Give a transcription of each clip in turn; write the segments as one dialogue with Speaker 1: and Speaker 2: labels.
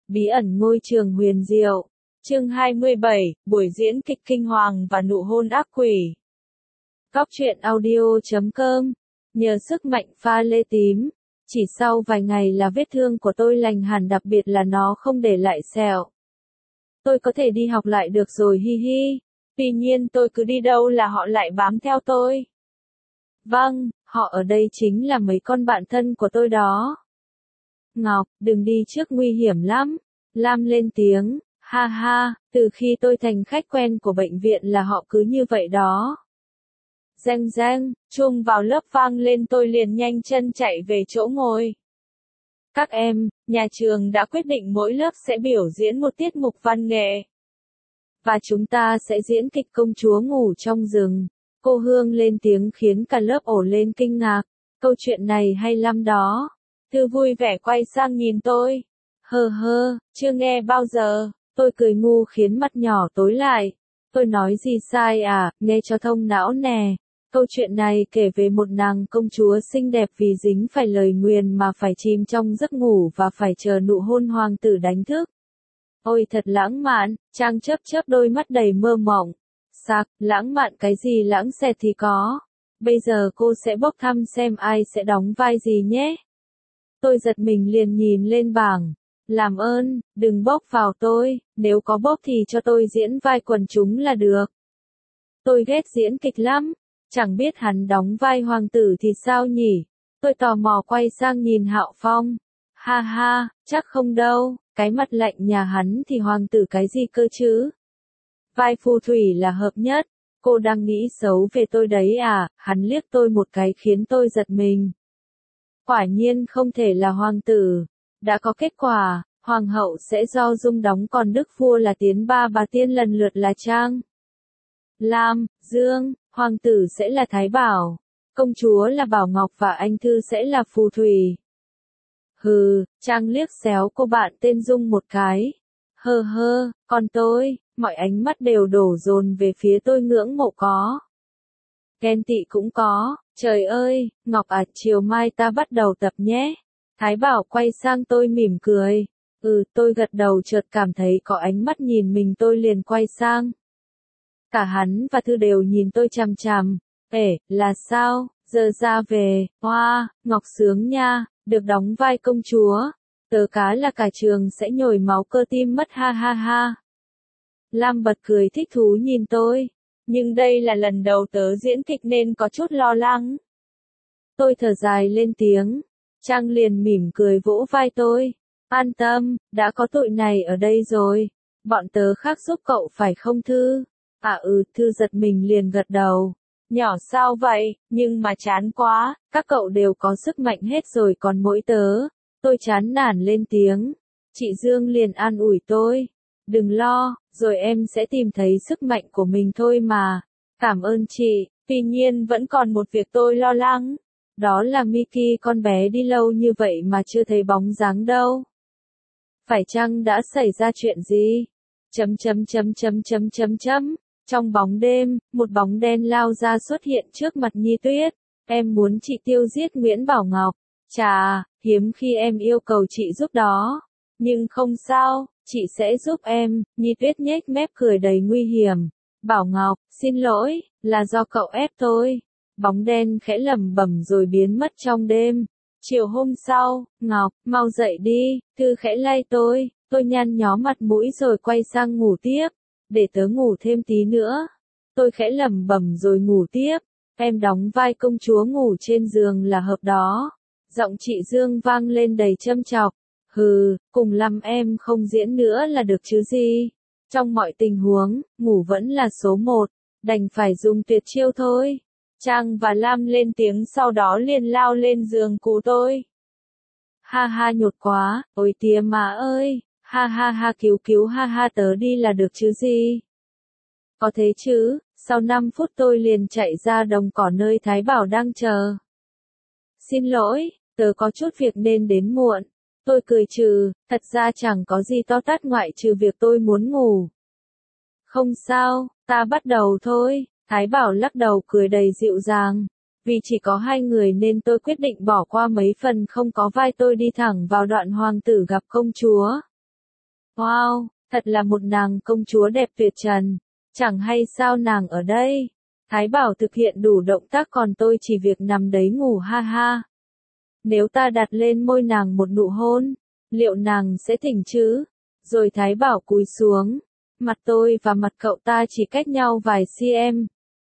Speaker 1: Bí ẩn ngôi trường huyền diệu. Chương 27, buổi diễn kịch kinh hoàng và nụ hôn ác quỷ. Góc truyện audio.com. Nhờ sức mạnh pha lê tím, chỉ sau vài ngày là vết thương của tôi lành hẳn, đặc biệt là nó không để lại sẹo. Tôi có thể đi học lại được rồi, hi hi. Tuy nhiên tôi cứ đi đâu là họ lại bám theo tôi. Vâng, họ ở đây chính là mấy con bạn thân của tôi đó. Ngọc, đừng đi trước, nguy hiểm lắm. Lam lên tiếng, ha ha, từ khi tôi thành khách quen của bệnh viện là họ cứ như vậy đó. Reng reng, chuông vào lớp vang lên, tôi liền nhanh chân chạy về chỗ ngồi. Các em, nhà trường đã quyết định mỗi lớp sẽ biểu diễn một tiết mục văn nghệ. Và chúng ta sẽ diễn kịch Công chúa ngủ trong rừng. Cô Hương lên tiếng khiến cả lớp ồ lên kinh ngạc. Câu chuyện này hay lắm đó. Thư vui vẻ quay sang nhìn tôi. Hơ hơ, chưa nghe bao giờ. Tôi cười ngu khiến mắt nhỏ tối lại. Tôi nói gì sai à, nghe cho thông não nè. Câu chuyện này kể về một nàng công chúa xinh đẹp vì dính phải lời nguyền mà phải chìm trong giấc ngủ và phải chờ nụ hôn hoàng tử đánh thức. Ôi thật lãng mạn, Trang chớp chớp đôi mắt đầy mơ mộng. Sặc, lãng mạn cái gì, lãng xẹt thì có. Bây giờ cô sẽ bốc thăm xem ai sẽ đóng vai gì nhé. Tôi giật mình liền nhìn lên bảng. Làm ơn, đừng bốc vào tôi, nếu có bốc thì cho tôi diễn vai quần chúng là được. Tôi ghét diễn kịch lắm, chẳng biết hắn đóng vai hoàng tử thì sao nhỉ? Tôi tò mò quay sang nhìn Hạo Phong. Ha ha, chắc không đâu, cái mặt lạnh nhà hắn thì hoàng tử cái gì cơ chứ? Vai phù thủy là hợp nhất. Cô đang nghĩ xấu về tôi đấy à? Hắn liếc tôi một cái khiến tôi giật mình. Quả nhiên không thể là hoàng tử. Đã có kết quả, hoàng hậu sẽ do Dung đóng, còn đức vua là Tiến Ba bà Tiên lần lượt là Trang, Lam, Dương, hoàng tử sẽ là Thái Bảo, công chúa là Bảo Ngọc và anh Thư sẽ là phù thủy. Hừ, Trang liếc xéo cô bạn tên Dung một cái. Hơ hơ, còn tôi, mọi ánh mắt đều đổ dồn về phía tôi, ngưỡng mộ có. Ghen tị cũng có, trời ơi, Ngọc à, chiều mai ta bắt đầu tập nhé. Thái Bảo quay sang tôi mỉm cười. Tôi gật đầu, chợt cảm thấy có ánh mắt nhìn mình, tôi liền quay sang. Cả hắn và Thư đều nhìn tôi chằm chằm. Là sao, giờ ra về, hoa, Ngọc sướng nha, được đóng vai công chúa. Tớ cá là cả trường sẽ nhồi máu cơ tim mất, ha ha ha. Lam bật cười thích thú nhìn tôi. Nhưng đây là lần đầu tớ diễn kịch nên có chút lo lắng. Tôi thở dài lên tiếng. Trang liền mỉm cười vỗ vai tôi. An tâm, đã có tụi này ở đây rồi. Bọn tớ khác giúp cậu phải không Thư? Thư giật mình liền gật đầu. Nhỏ sao vậy, nhưng mà chán quá, các cậu đều có sức mạnh hết rồi còn mỗi tớ. Tôi chán nản lên tiếng. Chị Dương liền an ủi tôi. Đừng lo, rồi em sẽ tìm thấy sức mạnh của mình thôi mà. Cảm ơn chị, tuy nhiên vẫn còn một việc tôi lo lắng. Đó là Miki, con bé đi lâu như vậy mà chưa thấy bóng dáng đâu. Phải chăng đã xảy ra chuyện gì? Trong bóng đêm, một bóng đen lao ra xuất hiện trước mặt Nhi Tuyết. Em muốn chị tiêu giết Nguyễn Bảo Ngọc. Chà, hiếm khi em yêu cầu chị giúp đó. Nhưng không sao, chị sẽ giúp em. Nhi Tuyết nhếch mép cười đầy nguy hiểm. Bảo Ngọc, xin lỗi, là do cậu ép tôi. Bóng đen khẽ lẩm bẩm rồi biến mất trong đêm. Chiều hôm sau, Ngọc, mau dậy đi, Thư khẽ lay tôi nhăn nhó mặt mũi rồi quay sang ngủ tiếp. Để tớ ngủ thêm tí nữa. Tôi khẽ lẩm bẩm rồi ngủ tiếp. Em đóng vai công chúa ngủ trên giường là hợp đó. Giọng chị Dương vang lên đầy châm chọc. Cùng lắm em không diễn nữa là được chứ gì. Trong mọi tình huống, ngủ vẫn là số một. Đành phải dùng tuyệt chiêu thôi. Trang và Lam lên tiếng, sau đó liền lao lên giường cứu tôi. Ha ha, nhột quá, ôi tía má ơi, ha ha ha, cứu ha ha, tớ đi là được chứ gì. Có thế chứ, sau 5 phút tôi liền chạy ra đồng cỏ nơi Thái Bảo đang chờ. Xin lỗi, tớ có chút việc nên đến muộn. Tôi cười trừ, thật ra chẳng có gì to tát ngoại trừ việc tôi muốn ngủ. Không sao, ta bắt đầu thôi. Thái Bảo lắc đầu cười đầy dịu dàng. Vì chỉ có 2 người nên tôi quyết định bỏ qua mấy phần không có vai, tôi đi thẳng vào đoạn hoàng tử gặp công chúa. Wow, thật là một nàng công chúa đẹp tuyệt trần. Chẳng hay sao nàng ở đây. Thái Bảo thực hiện đủ động tác còn tôi chỉ việc nằm đấy ngủ ha ha. Nếu ta đặt lên môi nàng một nụ hôn, liệu nàng sẽ tỉnh chứ? Rồi Thái Bảo cúi xuống. Mặt tôi và mặt cậu ta chỉ cách nhau vài cm.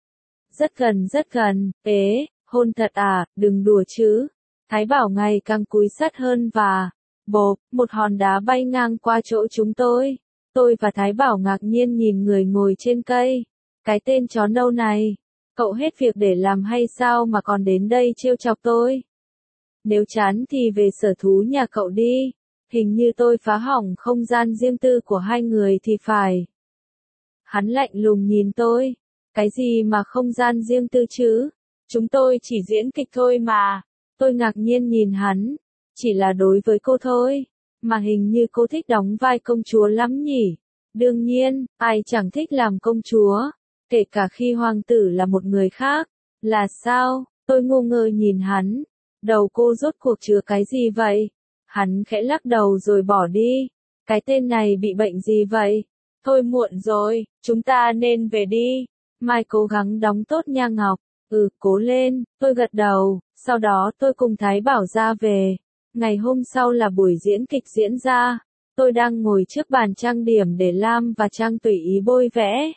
Speaker 1: Rất gần, hôn thật à, đừng đùa chứ. Thái Bảo ngày càng cúi sát hơn và, bộp, một hòn đá bay ngang qua chỗ chúng tôi. Tôi và Thái Bảo ngạc nhiên nhìn người ngồi trên cây. Cái tên chó nâu này, cậu hết việc để làm hay sao mà còn đến đây trêu chọc tôi? Nếu chán thì về sở thú nhà cậu đi. Hình như tôi phá hỏng không gian riêng tư của hai người thì phải. Hắn lạnh lùng nhìn tôi. Cái gì mà không gian riêng tư chứ? Chúng tôi chỉ diễn kịch thôi mà. Tôi ngạc nhiên nhìn hắn. Chỉ là đối với cô thôi. Mà hình như cô thích đóng vai công chúa lắm nhỉ? Đương nhiên, ai chẳng thích làm công chúa. Kể cả khi hoàng tử là một người khác. Là sao? Tôi ngu ngơ nhìn hắn. Đầu cô rốt cuộc chứa cái gì vậy? Hắn khẽ lắc đầu rồi bỏ đi. Cái tên này bị bệnh gì vậy? Thôi muộn rồi, chúng ta nên về đi. Mai cố gắng đóng tốt nha Ngọc. Cố lên, tôi gật đầu. Sau đó tôi cùng Thái Bảo ra về. Ngày hôm sau là buổi diễn kịch diễn ra. Tôi đang ngồi trước bàn trang điểm để Lam và Trang tùy ý bôi vẽ.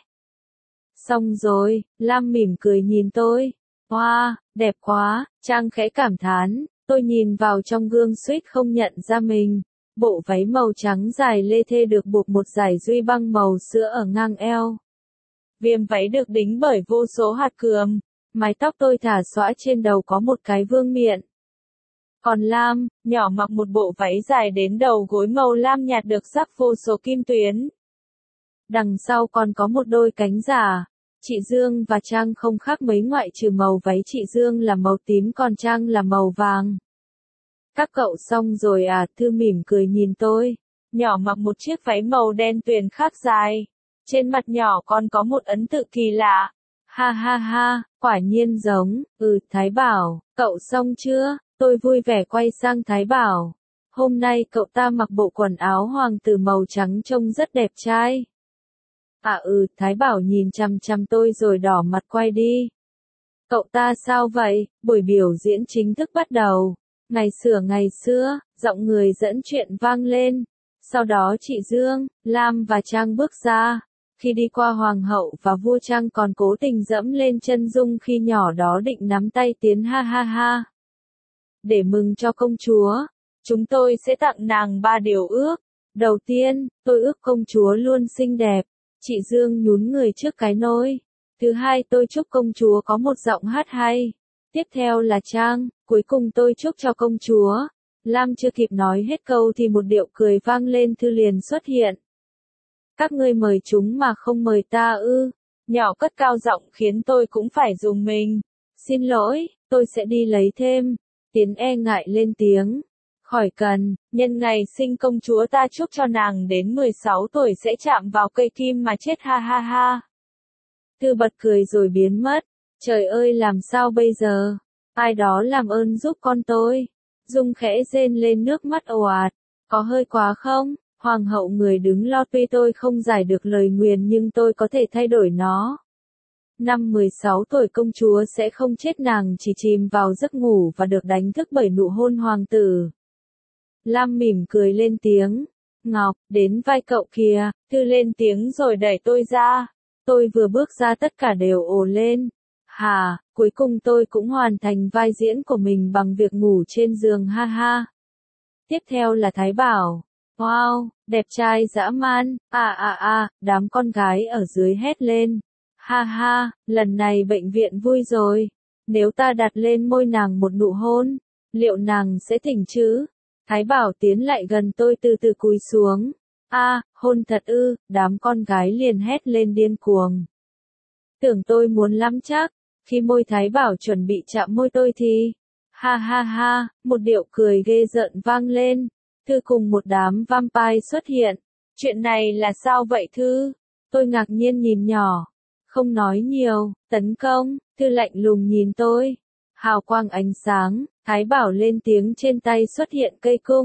Speaker 1: Xong rồi, Lam mỉm cười nhìn tôi. Wow, đẹp quá, Trang khẽ cảm thán. Tôi nhìn vào trong gương suýt không nhận ra mình. Bộ váy màu trắng dài lê thê được buộc một dải duy băng màu sữa ở ngang eo. Viền váy được đính bởi vô số hạt cườm. Mái tóc tôi thả xõa trên đầu có một cái vương miện. Còn Lam, nhỏ mặc một bộ váy dài đến đầu gối màu lam nhạt được rắc vô số kim tuyến. Đằng sau còn có một đôi cánh giả. Chị Dương và Trang không khác mấy ngoại trừ màu váy chị Dương là màu tím còn Trang là màu vàng. Các cậu xong rồi à? Thư mỉm cười nhìn tôi. Nhỏ mặc một chiếc váy màu đen tuyền khác dài. Trên mặt nhỏ còn có một ấn tự kỳ lạ. Ha ha ha, quả nhiên giống. Thái Bảo, cậu xong chưa? Tôi vui vẻ quay sang Thái Bảo. Hôm nay cậu ta mặc bộ quần áo hoàng tử màu trắng trông rất đẹp trai. Thái Bảo nhìn chằm chằm tôi rồi đỏ mặt quay đi. Cậu ta sao vậy? Buổi biểu diễn chính thức bắt đầu. Ngày xưa, giọng người dẫn chuyện vang lên. Sau đó chị Dương, Lam và Trang bước ra. Khi đi qua hoàng hậu và vua Trang còn cố tình dẫm lên chân Dung khi nhỏ đó định nắm tay tiến ha ha ha. Để mừng cho công chúa, chúng tôi sẽ tặng nàng 3 điều ước. Đầu tiên, tôi ước công chúa luôn xinh đẹp. Chị Dương nhún người trước cái nôi. Thứ hai, tôi chúc công chúa có một giọng hát hay. Tiếp theo là Trang, cuối cùng tôi chúc cho công chúa. Lam chưa kịp nói hết câu thì một điệu cười vang lên Thư liền xuất hiện. Các ngươi mời chúng mà không mời ta ư? Nhỏ cất cao giọng khiến tôi cũng phải rùng mình. Xin lỗi, tôi sẽ đi lấy thêm. Tiến e ngại lên tiếng. Khỏi cần, nhân ngày sinh công chúa ta chúc cho nàng đến 16 tuổi sẽ chạm vào cây kim mà chết ha ha ha. Thư bật cười rồi biến mất. Trời ơi làm sao bây giờ? Ai đó làm ơn giúp con tôi. Dung khẽ rên lên nước mắt ồ ạt. Có hơi quá không? Hoàng hậu người đứng lo tuy tôi không giải được lời nguyền nhưng tôi có thể thay đổi nó. Năm 16 tuổi công chúa sẽ không chết nàng chỉ chìm vào giấc ngủ và được đánh thức bởi nụ hôn hoàng tử. Lam mỉm cười lên tiếng. Ngọc, đến vai cậu kìa, Thư lên tiếng rồi đẩy tôi ra. Tôi vừa bước ra tất cả đều ồ lên. Hà, cuối cùng tôi cũng hoàn thành vai diễn của mình bằng việc ngủ trên giường ha ha. Tiếp theo là Thái Bảo. Wow, đẹp trai dã man, đám con gái ở dưới hét lên. Ha ha, lần này bệnh viện vui rồi. Nếu ta đặt lên môi nàng một nụ hôn, liệu nàng sẽ tỉnh chứ? Thái Bảo tiến lại gần tôi từ từ cúi xuống. Hôn thật ư, đám con gái liền hét lên điên cuồng. Tưởng tôi muốn lắm chắc, khi môi Thái Bảo chuẩn bị chạm môi tôi thì, ha ha ha, một điệu cười ghê rợn vang lên. Thư cùng một đám vampire xuất hiện. Chuyện này là sao vậy Thư? Tôi ngạc nhiên nhìn nhỏ. Không nói nhiều, tấn công, Thư lạnh lùng nhìn tôi. Hào quang ánh sáng, Thái Bảo lên tiếng trên tay xuất hiện cây cung.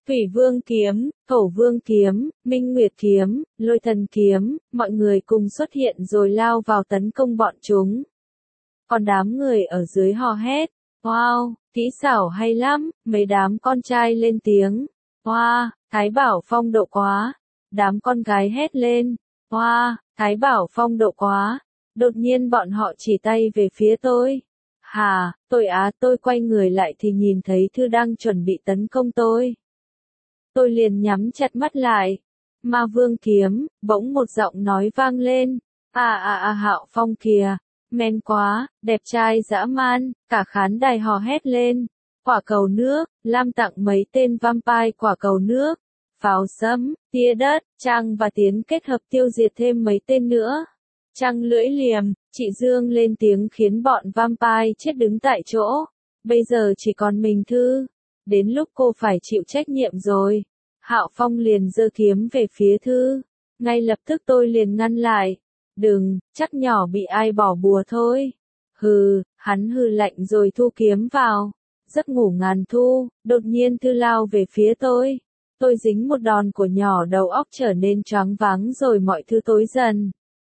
Speaker 1: Thủy Vương kiếm, Thổ Vương kiếm, Minh Nguyệt kiếm, Lôi Thần kiếm, mọi người cùng xuất hiện rồi lao vào tấn công bọn chúng. Còn đám người ở dưới hò hét, wow, kỹ xảo hay lắm, mấy đám con trai lên tiếng, wow, Thái Bảo phong độ quá, đám con gái hét lên, wow, Thái Bảo phong độ quá, đột nhiên bọn họ chỉ tay về phía tôi. Hà, tôi quay người lại thì nhìn thấy Thư đang chuẩn bị tấn công tôi. Tôi liền nhắm chặt mắt lại. Ma Vương kiếm, bỗng một giọng nói vang lên. Hạo Phong kìa, men quá, đẹp trai dã man, cả khán đài hò hét lên. Quả cầu nước, Lam tặng mấy tên vampire quả cầu nước. Pháo sấm, tia đất, Trăng và Tiến kết hợp tiêu diệt thêm mấy tên nữa. Trăng lưỡi liềm, chị Dương lên tiếng khiến bọn vampire chết đứng tại chỗ. Bây giờ chỉ còn mình Thư. Đến lúc cô phải chịu trách nhiệm rồi. Hạo Phong liền giơ kiếm về phía Thư. Ngay lập tức tôi liền ngăn lại. Đừng, chắc nhỏ bị ai bỏ bùa thôi. Hừ, hắn hừ lạnh rồi thu kiếm vào. Giấc ngủ ngàn thu, đột nhiên Thư lao về phía tôi. Tôi dính một đòn của nhỏ, đầu óc trở nên choáng váng rồi mọi thứ tối dần.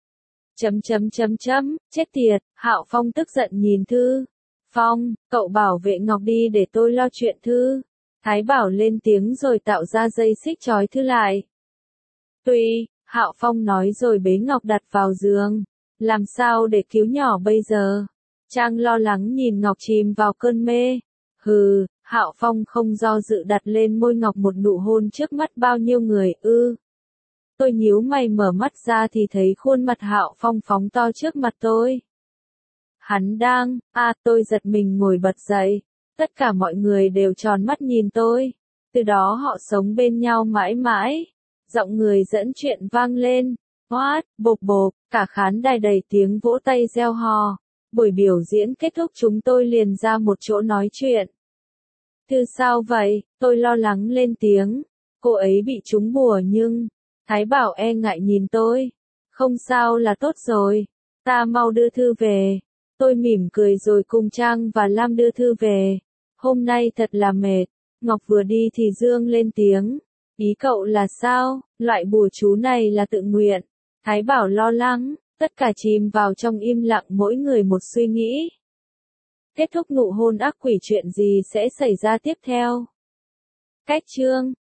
Speaker 1: Chết tiệt, Hạo Phong tức giận nhìn Thư. Phong, cậu bảo vệ Ngọc đi để tôi lo chuyện Thư. Thái Bảo lên tiếng rồi tạo ra dây xích trói Thư lại. Tuy, Hạo Phong nói rồi bế Ngọc đặt vào giường. Làm sao để cứu nhỏ bây giờ? Trang lo lắng nhìn Ngọc chìm vào cơn mê. Hừ, Hạo Phong không do dự đặt lên môi Ngọc một nụ hôn trước mắt bao nhiêu người ư. Tôi nhíu mày mở mắt ra thì thấy khuôn mặt Hạo Phong phóng to trước mặt tôi. Hắn đang, tôi giật mình ngồi bật dậy. Tất cả mọi người đều tròn mắt nhìn tôi. Từ đó họ sống bên nhau mãi mãi. Giọng người dẫn chuyện vang lên. What, bộp bộp, cả khán đài đầy tiếng vỗ tay reo hò. Buổi biểu diễn kết thúc chúng tôi liền ra một chỗ nói chuyện. Thư sao vậy? Tôi lo lắng lên tiếng. Cô ấy bị trúng bùa nhưng... Thái Bảo e ngại nhìn tôi. Không sao là tốt rồi. Ta mau đưa Thư về. Tôi mỉm cười rồi cùng Trang và Lam đưa Thư về. Hôm nay thật là mệt. Ngọc vừa đi thì Dương lên tiếng. Ý cậu là sao? Loại bùa chú này là tự nguyện. Thái Bảo lo lắng. Tất cả chìm vào trong im lặng mỗi người một suy nghĩ. Kết thúc nụ hôn ác quỷ chuyện gì sẽ xảy ra tiếp theo? Cách chương